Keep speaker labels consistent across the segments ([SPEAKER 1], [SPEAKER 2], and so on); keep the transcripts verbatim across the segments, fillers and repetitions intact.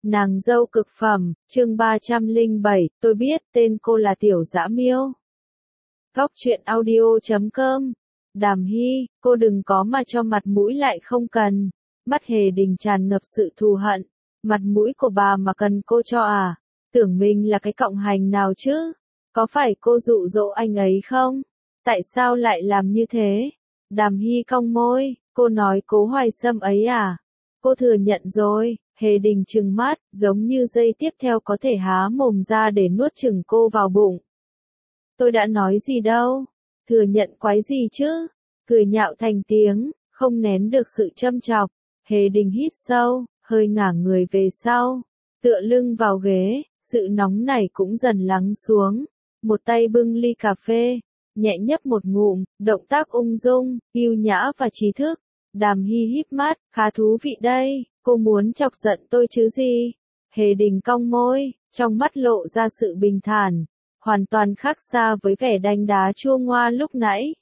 [SPEAKER 1] Nàng dâu cực phẩm, chương ba trăm lẻ bảy, tôi biết, tên cô là Tiểu Dã Miêu. Góc truyện audio chấm com. Đàm Hy, cô đừng có mà cho mặt mũi lại không cần. Mắt Hề Đình tràn ngập sự thù hận. Mặt mũi của bà mà cần cô cho à? Tưởng mình là cái cọng hành nào chứ? Có phải cô dụ dỗ anh ấy không? Tại sao lại làm như thế? Đàm Hy cong môi, cô nói Cố Hoài Sâm ấy à? Cô thừa nhận rồi. Hề Đình trừng mắt, giống như giây tiếp theo có thể há mồm ra để nuốt chửng cô vào bụng. Tôi đã nói gì đâu, thừa nhận quái gì chứ, cười nhạo thành tiếng, không nén được sự châm chọc. Hề Đình hít sâu, hơi ngả người về sau, tựa lưng vào ghế, sự nóng nảy cũng dần lắng xuống. Một tay bưng ly cà phê, nhẹ nhấp một ngụm, động tác ung dung, yêu nhã và trí thức. Đàm Hy híp mắt, khá thú vị đây, cô muốn chọc giận tôi chứ gì? Hề Đình cong môi, trong mắt lộ ra sự bình thản, hoàn toàn khác xa với vẻ đanh đá chua ngoa lúc nãy.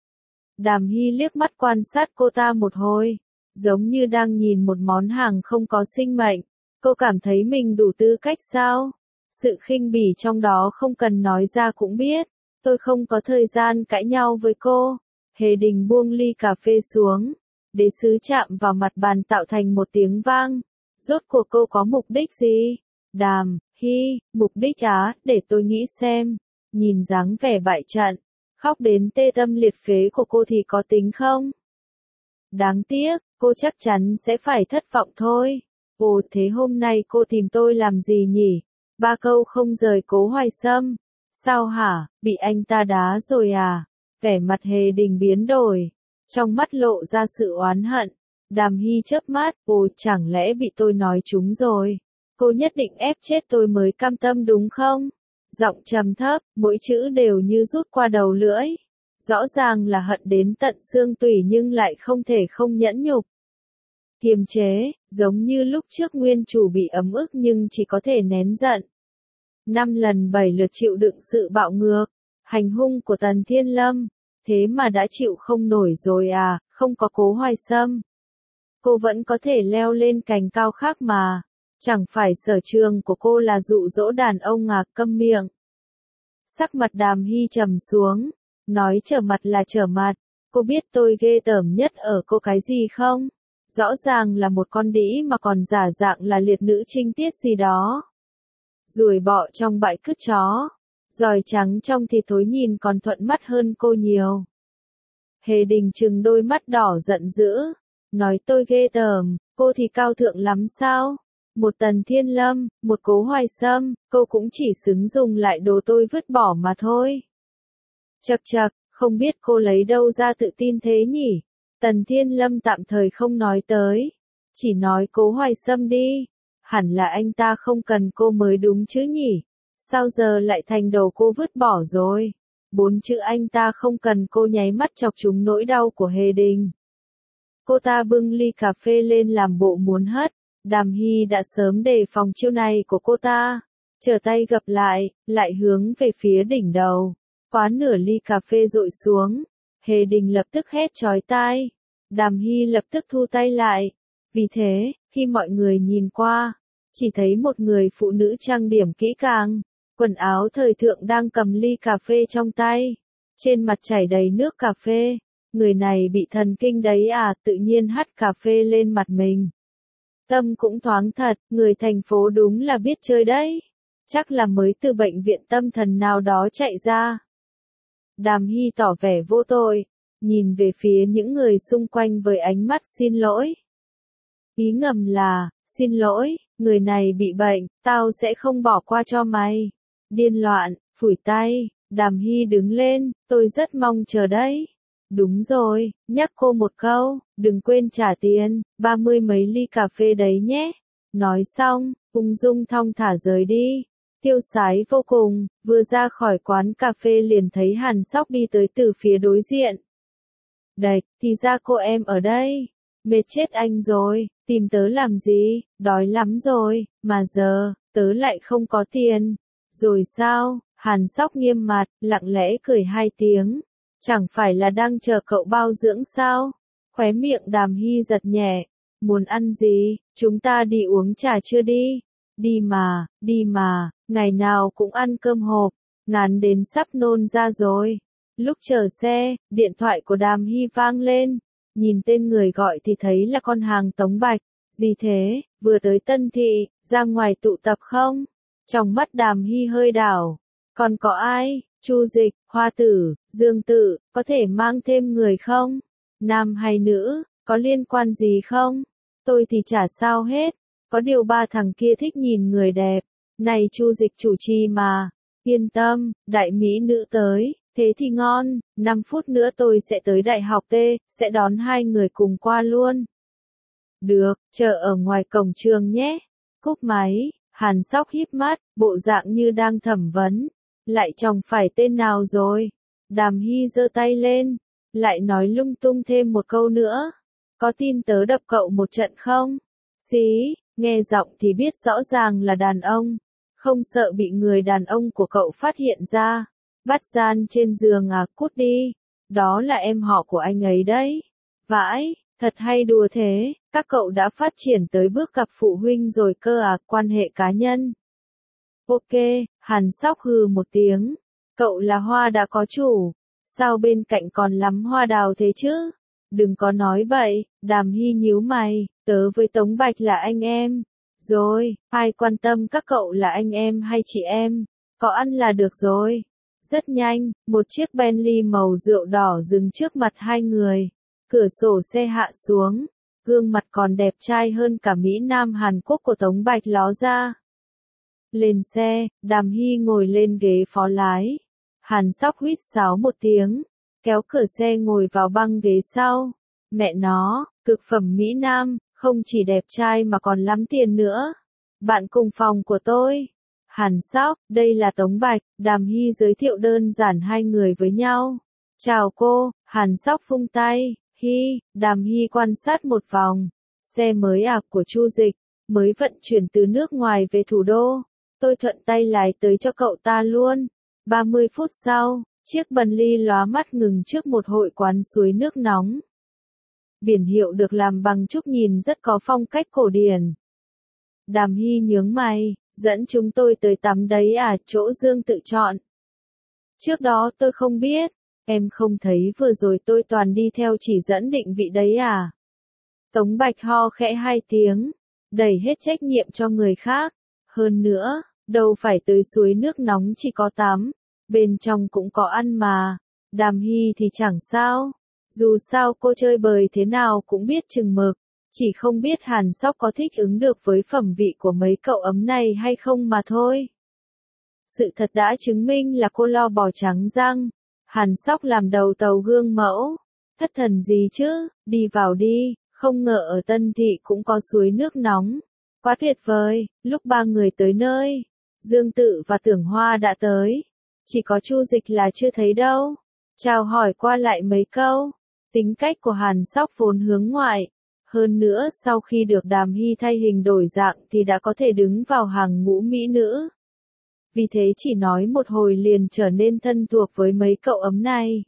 [SPEAKER 1] Đàm Hy liếc mắt quan sát cô ta một hồi, giống như đang nhìn một món hàng không có sinh mệnh. Cô cảm thấy mình đủ tư cách sao? Sự khinh bỉ trong đó không cần nói ra cũng biết. Tôi không có thời gian cãi nhau với cô. Hề Đình buông ly cà phê xuống. Đế sứ chạm vào mặt bàn tạo thành một tiếng vang. Rốt cuộc cô có mục đích gì? Đàm Hy, mục đích á, để tôi nghĩ xem. Nhìn dáng vẻ bại trận, khóc đến tê tâm liệt phế của cô thì có tính không? Đáng tiếc, cô chắc chắn sẽ phải thất vọng thôi. Ồ, thế hôm nay cô tìm tôi làm gì nhỉ? Ba câu không rời Cố Hoài Sâm. Sao hả, bị anh ta đá rồi à? Vẻ mặt Hề Đình biến đổi, trong mắt lộ ra sự oán hận. Đàm Hy chớp mắt, ồ, chẳng lẽ bị tôi nói trúng rồi? Cô nhất định ép chết tôi mới cam tâm đúng không? Giọng trầm thấp, mỗi chữ đều như rút qua đầu lưỡi. Rõ ràng là hận đến tận xương tủy nhưng lại không thể không nhẫn nhục. Kiềm chế, giống như lúc trước nguyên chủ bị ấm ức nhưng chỉ có thể nén giận. Năm lần bảy lượt chịu đựng sự bạo ngược, hành hung của Tần Thiên Lâm. Thế mà đã chịu không nổi rồi à, không có Cố Hoài Sâm. Cô vẫn có thể leo lên cành cao khác mà. Chẳng phải sở trường của cô là dụ dỗ đàn ông à, câm miệng. Sắc mặt Đàm Hy trầm xuống, nói trở mặt là trở mặt. Cô biết tôi ghê tởm nhất ở cô cái gì không? Rõ ràng là một con đĩ mà còn giả dạng là liệt nữ trinh tiết gì đó. Ruồi bọ trong bãi cứt chó, giòi trắng trong thịt thối nhìn còn thuận mắt hơn cô nhiều. Hề Đình trừng đôi mắt đỏ giận dữ, nói tôi ghê tởm, cô thì cao thượng lắm sao? Một Tần Thiên Lâm, một Cố Hoài Sâm, cô cũng chỉ xứng dùng lại đồ tôi vứt bỏ mà thôi. Chậc chậc, không biết cô lấy đâu ra tự tin thế nhỉ? Tần Thiên Lâm tạm thời không nói tới, chỉ nói Cố Hoài Sâm đi. Hẳn là anh ta không cần cô mới đúng chứ nhỉ? Sao giờ lại thành đồ cô vứt bỏ rồi? Bốn chữ anh ta không cần cô nháy mắt chọc trúng nỗi đau của Hề Đình. Cô ta bưng ly cà phê lên làm bộ muốn hất. Đàm Hy đã sớm đề phòng chiêu này của cô ta. Trở tay gập lại, lại hướng về phía đỉnh đầu. Quá nửa ly cà phê rội xuống. Hề Đình lập tức hét chói tai. Đàm Hy lập tức thu tay lại. Vì thế, khi mọi người nhìn qua, chỉ thấy một người phụ nữ trang điểm kỹ càng, quần áo thời thượng đang cầm ly cà phê trong tay. Trên mặt chảy đầy nước cà phê. Người này bị thần kinh đấy à, tự nhiên hắt cà phê lên mặt mình. Tâm cũng thoáng thật, người thành phố đúng là biết chơi đấy. Chắc là mới từ bệnh viện tâm thần nào đó chạy ra. Đàm Hy tỏ vẻ vô tội, nhìn về phía những người xung quanh với ánh mắt xin lỗi. Ý ngầm là, xin lỗi, người này bị bệnh, tao sẽ không bỏ qua cho mày. Điên loạn, phủi tay, Đàm Hy đứng lên, tôi rất mong chờ đấy. Đúng rồi, nhắc cô một câu, đừng quên trả tiền, ba mươi mấy ly cà phê đấy nhé. Nói xong, ung dung thong thả rời đi. Tiêu sái vô cùng, vừa ra khỏi quán cà phê liền thấy Hàn Sóc đi tới từ phía đối diện. Đạch, thì ra cô em ở đây. Mệt chết anh rồi, tìm tớ làm gì, đói lắm rồi, mà giờ, tớ lại không có tiền. Rồi sao, Hàn Sóc nghiêm mặt, lặng lẽ cười hai tiếng. Chẳng phải là đang chờ cậu bao dưỡng sao? Khóe miệng Đàm Hy giật nhẹ. Muốn ăn gì, chúng ta đi uống trà chưa đi? đi mà, đi mà, ngày nào cũng ăn cơm hộp, ngán đến sắp nôn ra rồi. Lúc chờ xe, điện thoại của Đàm Hy vang lên, nhìn tên người gọi thì thấy là con hàng Tống Bạch. Gì thế, vừa tới Tân Thị, ra ngoài tụ tập không? Trong mắt Đàm Hy hơi đảo. Còn có ai? Chu Dịch, Hoa Tử, Dương Tự, có thể mang thêm người không? Nam hay nữ, có liên quan gì không? Tôi thì chả sao hết. Có điều ba thằng kia thích nhìn người đẹp. Này Chu Dịch chủ trì mà. Yên tâm, đại mỹ nữ tới. Thế thì ngon, năm phút nữa tôi sẽ tới đại học T, sẽ đón hai người cùng qua luôn. Được, chờ ở ngoài cổng trường nhé. Cúp máy, Hàn Sóc híp mắt, bộ dạng như đang thẩm vấn. Lại chồng phải tên nào rồi? Đàm Hy giơ tay lên, lại nói lung tung thêm một câu nữa. Có tin tớ đập cậu một trận không? Xí, nghe giọng thì biết rõ ràng là đàn ông. Không sợ bị người đàn ông của cậu phát hiện ra. Bắt gian trên giường à, cút đi. Đó là em họ của anh ấy đấy. Vãi, thật hay đùa thế, các cậu đã phát triển tới bước gặp phụ huynh rồi cơ à, quan hệ cá nhân. Ok, Hàn Sóc hừ một tiếng. Cậu là hoa đã có chủ. Sao bên cạnh còn lắm hoa đào thế chứ? Đừng có nói bậy, Đàm Hy nhíu mày, tớ với Tống Bạch là anh em. Rồi, ai quan tâm các cậu là anh em hay chị em? Có ăn là được rồi. Rất nhanh, một chiếc Bentley màu rượu đỏ dừng trước mặt hai người. Cửa sổ xe hạ xuống, gương mặt còn đẹp trai hơn cả Mỹ Nam Hàn Quốc của Tống Bạch ló ra. Lên xe, Đàm Hy ngồi lên ghế phó lái. Hàn Sóc huýt sáo một tiếng, kéo cửa xe ngồi vào băng ghế sau. Mẹ nó, cực phẩm Mỹ Nam, không chỉ đẹp trai mà còn lắm tiền nữa. Bạn cùng phòng của tôi. Hàn Sóc, đây là Tống Bạch. Đàm Hy giới thiệu đơn giản hai người với nhau. Chào cô, Hàn Sóc phung tay. Hy, Đàm Hy quan sát một vòng. Xe mới à của Chu Dịch, mới vận chuyển từ nước ngoài về thủ đô. Tôi thuận tay lái tới cho cậu ta luôn. ba mươi phút sau, chiếc Bentley lóa mắt ngừng trước một hội quán suối nước nóng. Biển hiệu được làm bằng trúc nhìn rất có phong cách cổ điển. Đàm Hy nhướng mày, dẫn chúng tôi tới tắm đấy à, chỗ Dương tự chọn. Trước đó tôi không biết, em không thấy vừa rồi tôi toàn đi theo chỉ dẫn định vị đấy à. Tống Bạch ho khẽ hai tiếng, đẩy hết trách nhiệm cho người khác. Hơn nữa, đâu phải tới suối nước nóng chỉ có tắm, bên trong cũng có ăn mà. Đàm Hy thì chẳng sao, dù sao cô chơi bời thế nào cũng biết chừng mực, chỉ không biết Hàn Sóc có thích ứng được với phẩm vị của mấy cậu ấm này hay không mà thôi. Sự thật đã chứng minh là cô lo bò trắng răng. Hàn Sóc làm đầu tàu gương mẫu. Thất thần gì chứ, đi vào đi, không ngờ ở Tân Thị cũng có suối nước nóng. Quá tuyệt vời, lúc ba người tới nơi, Dương Tự và Tưởng Hoa đã tới. Chỉ có Chu Dịch là chưa thấy đâu. Chào hỏi qua lại mấy câu. Tính cách của Hàn Sóc vốn hướng ngoại. Hơn nữa sau khi được Đàm Hy thay hình đổi dạng thì đã có thể đứng vào hàng ngũ mỹ nữ. Vì thế chỉ nói một hồi liền trở nên thân thuộc với mấy cậu ấm này.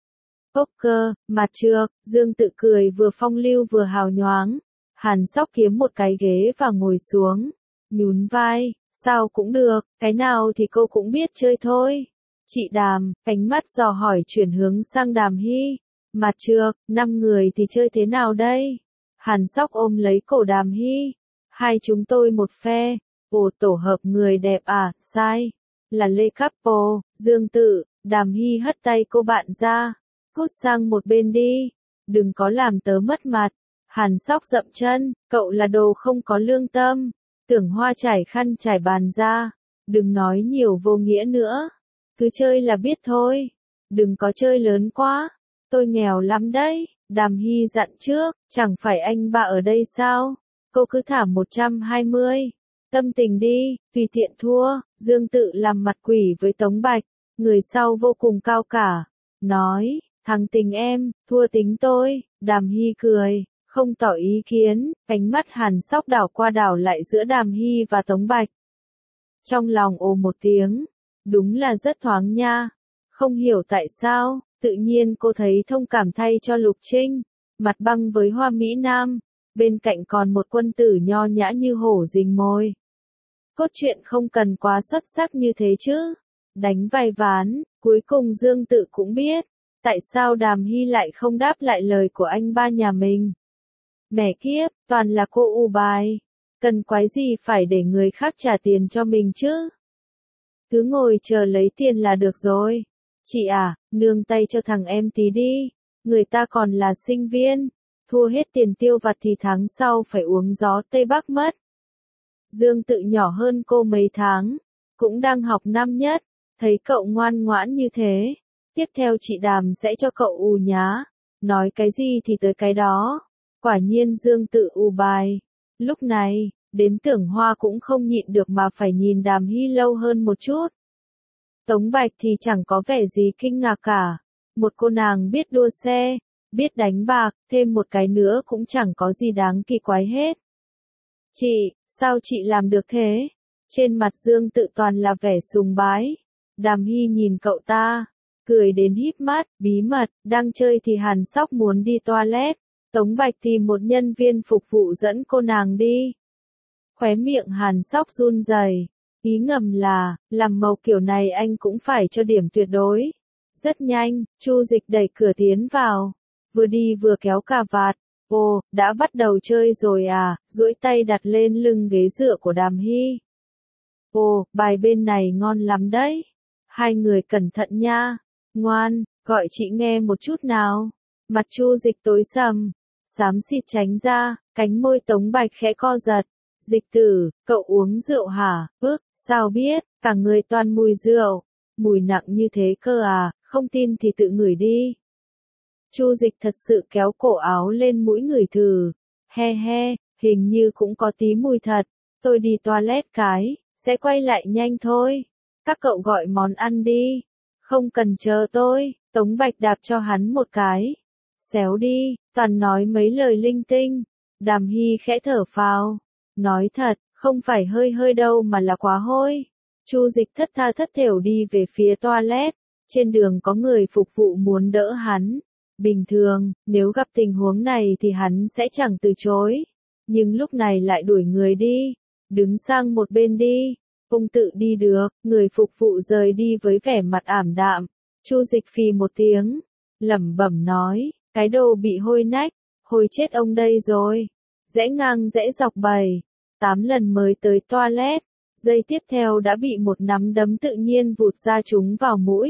[SPEAKER 1] Poker, mặt trược, Dương Tự cười vừa phong lưu vừa hào nhoáng. Hàn Sóc kiếm một cái ghế và ngồi xuống. Nhún vai, sao cũng được, cái nào thì cô cũng biết chơi thôi. Chị Đàm, ánh mắt dò hỏi chuyển hướng sang Đàm Hy. Mặt trược, năm người thì chơi thế nào đây? Hàn Sóc ôm lấy cổ Đàm Hy. Hai chúng tôi một phe. Ồ, tổ hợp người đẹp à, sai. Là Lê Couple, Dương Tự. Đàm Hy hất tay cô bạn ra. Cút sang một bên đi. Đừng có làm tớ mất mặt. Hàn Sóc dậm chân, cậu là đồ không có lương tâm. Tưởng Hoa trải khăn trải bàn ra. Đừng nói nhiều vô nghĩa nữa. Cứ chơi là biết thôi. Đừng có chơi lớn quá. Tôi nghèo lắm đấy. Đàm Hy dặn trước, chẳng phải anh ba ở đây sao? Cô cứ thả một trăm hai mươi. Tâm tình đi, tùy tiện thua. Dương Tự làm mặt quỷ với Tống Bạch. Người sau vô cùng cao cả. Nói, thắng tình em, thua tính tôi. Đàm Hy cười, không tỏ ý kiến. Ánh mắt Hàn Sóc đảo qua đảo lại giữa Đàm Hy và Tống Bạch. Trong lòng ồ một tiếng. Đúng là rất thoáng nha. Không hiểu tại sao, tự nhiên cô thấy thông cảm thay cho Lục Trinh. Mặt băng với Hoa Mỹ Nam. Bên cạnh còn một quân tử nho nhã như hổ rình mồi. Cốt truyện không cần quá xuất sắc như thế chứ. Đánh vai ván, cuối cùng Dương Tự cũng biết, tại sao Đàm Hy lại không đáp lại lời của anh ba nhà mình. Mẹ kiếp, toàn là cô ù bài. Cần quái gì phải để người khác trả tiền cho mình chứ? Cứ ngồi chờ lấy tiền là được rồi. Chị à, nương tay cho thằng em tí đi. Người ta còn là sinh viên. Thua hết tiền tiêu vặt thì tháng sau phải uống gió Tây Bắc mất. Dương Tự nhỏ hơn cô mấy tháng. Cũng đang học năm nhất. Thấy cậu ngoan ngoãn như thế. Tiếp theo chị Đàm sẽ cho cậu ù nhá. Nói cái gì thì tới cái đó. Quả nhiên Dương Tự ù bài. Lúc này, đến Tưởng Hoa cũng không nhịn được mà phải nhìn Đàm Hy lâu hơn một chút. Tống Bạch thì chẳng có vẻ gì kinh ngạc cả. Một cô nàng biết đua xe, biết đánh bạc, thêm một cái nữa cũng chẳng có gì đáng kỳ quái hết. Chị, sao chị làm được thế? Trên mặt Dương Tự toàn là vẻ sùng bái. Đàm Hy nhìn cậu ta, cười đến híp mắt, bí mật, đang chơi thì Hàn Sóc muốn đi toilet. Tống Bạch tìm một nhân viên phục vụ dẫn cô nàng đi. Khóe miệng Hàn Sóc run rẩy, ý ngầm là, làm màu kiểu này anh cũng phải cho điểm tuyệt đối. Rất nhanh, Chu Dịch đẩy cửa tiến vào, vừa đi vừa kéo cà vạt. Ồ, đã bắt đầu chơi rồi à, duỗi tay đặt lên lưng ghế dựa của Đàm Hy. Ồ, bài bên này ngon lắm đấy. Hai người cẩn thận nha. Ngoan, gọi chị nghe một chút nào. Mặt Chu Dịch tối sầm, xám xịt tránh ra, cánh môi Tống Bạch khẽ co giật. Dịch tử, cậu uống rượu hả? Ước, sao biết, cả người toàn mùi rượu. Mùi nặng như thế cơ à, không tin thì tự ngửi đi. Chu Dịch thật sự kéo cổ áo lên mũi ngửi thử. He he, hình như cũng có tí mùi thật. Tôi đi toilet cái, sẽ quay lại nhanh thôi. Các cậu gọi món ăn đi. Không cần chờ tôi, Tống Bạch đạp cho hắn một cái. Xéo đi, toàn nói mấy lời linh tinh. Đàm Hy khẽ thở phào. Nói thật, không phải hơi hơi đâu mà là quá hôi. Chu Dịch thất tha thất thểu đi về phía toilet. Trên đường có người phục vụ muốn đỡ hắn. Bình thường, nếu gặp tình huống này thì hắn sẽ chẳng từ chối. Nhưng lúc này lại đuổi người đi. Đứng sang một bên đi. Ông tự đi được, người phục vụ rời đi với vẻ mặt ảm đạm. Chu Dịch phì một tiếng, lẩm bẩm nói, cái đồ bị hôi nách, hôi chết ông đây rồi. Rẽ ngang rẽ dọc bày, tám lần mới tới toilet, giây tiếp theo đã bị một nắm đấm tự nhiên vụt ra trúng vào mũi.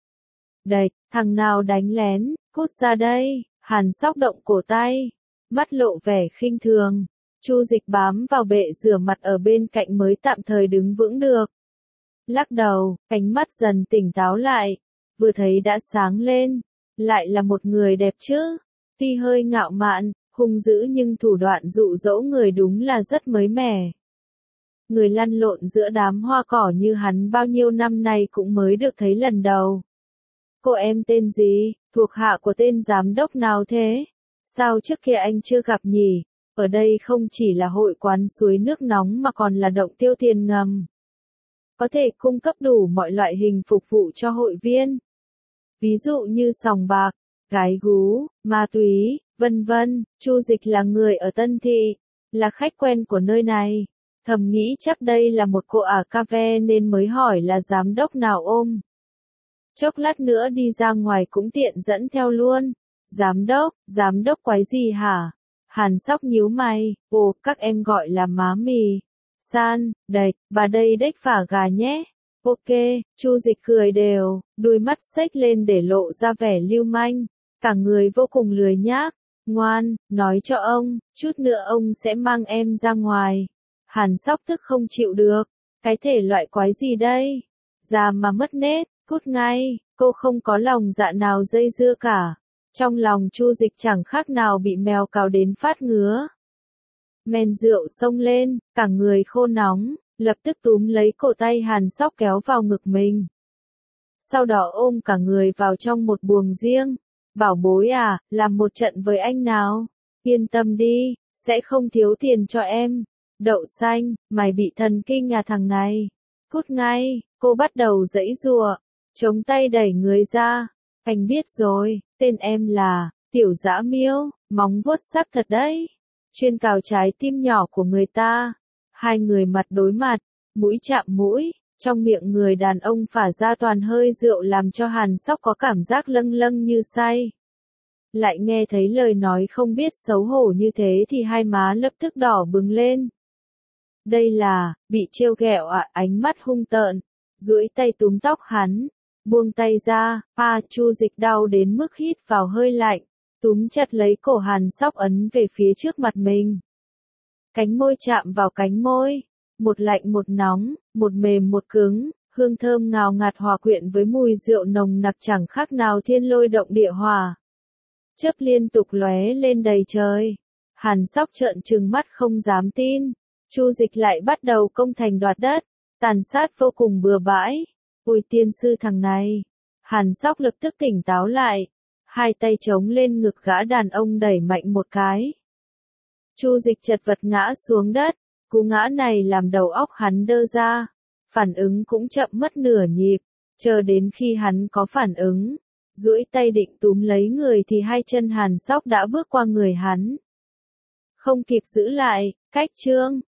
[SPEAKER 1] Đạch, thằng nào đánh lén, cút ra đây, Hàn Sóc động cổ tay, mắt lộ vẻ khinh thường. Chu Dịch bám vào bệ rửa mặt ở bên cạnh mới tạm thời đứng vững được. Lắc đầu, ánh mắt dần tỉnh táo lại, vừa thấy đã sáng lên, lại là một người đẹp chứ. Tuy hơi ngạo mạn, hung dữ nhưng thủ đoạn dụ dỗ người đúng là rất mới mẻ. Người lăn lộn giữa đám hoa cỏ như hắn bao nhiêu năm nay cũng mới được thấy lần đầu. Cô em tên gì, thuộc hạ của tên giám đốc nào thế? Sao trước kia anh chưa gặp nhỉ? Ở đây không chỉ là hội quán suối nước nóng mà còn là động tiêu tiền ngầm. Có thể cung cấp đủ mọi loại hình phục vụ cho hội viên. Ví dụ như sòng bạc, gái gú, ma túy, vân vân. Chu Dịch là người ở Tân Thị, là khách quen của nơi này. Thầm nghĩ chắc đây là một cô ả cà phê nên mới hỏi là giám đốc nào ôm. Chốc lát nữa đi ra ngoài cũng tiện dẫn theo luôn. Giám đốc, giám đốc quái gì hả? Hàn Sóc nhíu mày, ồ, các em gọi là má mì. San, đạch, bà đây đếch phả gà nhé. Ok, Chu Dịch cười đều, đôi mắt xếch lên để lộ ra vẻ lưu manh. Cả người vô cùng lười nhác. Ngoan, nói cho ông, chút nữa ông sẽ mang em ra ngoài. Hàn Sóc tức không chịu được. Cái thể loại quái gì đây? Già mà mất nết, cút ngay, cô không có lòng dạ nào dây dưa cả. Trong lòng Chu Dịch chẳng khác nào bị mèo cào đến phát ngứa. Men rượu xông lên, cả người khô nóng, lập tức túm lấy cổ tay Hàn Sóc kéo vào ngực mình. Sau đó ôm cả người vào trong một buồng riêng. Bảo bối à, làm một trận với anh nào. Yên tâm đi, sẽ không thiếu tiền cho em. Đậu xanh, mày bị thần kinh à thằng này. Cút ngay, cô bắt đầu giãy giụa, chống tay đẩy người ra. Anh biết rồi, tên em là Tiểu Dã Miêu, móng vuốt sắc thật đấy. Chuyên cào trái tim nhỏ của người ta. Hai người mặt đối mặt, Mũi chạm mũi, trong miệng người đàn ông phả ra toàn hơi rượu làm cho Hàn Sóc có cảm giác lâng lâng như say. Lại nghe thấy lời nói không biết xấu hổ như thế thì hai má lập tức đỏ bừng lên. Đây là, bị trêu ghẹo à, ánh mắt hung tợn, duỗi tay túm tóc hắn, buông tay ra, a Chu Dịch đau đến mức hít vào hơi lạnh, túm chặt lấy cổ Hàn Sóc ấn về phía trước mặt mình. Cánh môi chạm vào cánh môi, một lạnh một nóng, một mềm một cứng, hương thơm ngào ngạt hòa quyện với mùi rượu nồng nặc chẳng khác nào thiên lôi động địa hỏa. Chớp liên tục lóe lên đầy trời. Hàn Sóc trợn trừng mắt không dám tin. Chu Dịch lại bắt đầu công thành đoạt đất, tàn sát vô cùng bừa bãi. Ôi tiên sư thằng này. Hàn Sóc lập tức tỉnh táo lại, hai tay chống lên ngực gã đàn ông đẩy mạnh một cái. Chu Dịch chật vật ngã xuống đất, cú ngã này làm đầu óc hắn đơ ra, phản ứng cũng chậm mất nửa nhịp, chờ đến khi hắn có phản ứng, duỗi tay định túm lấy người thì hai chân Hàn Sóc đã bước qua người hắn. Không kịp giữ lại, cách chương.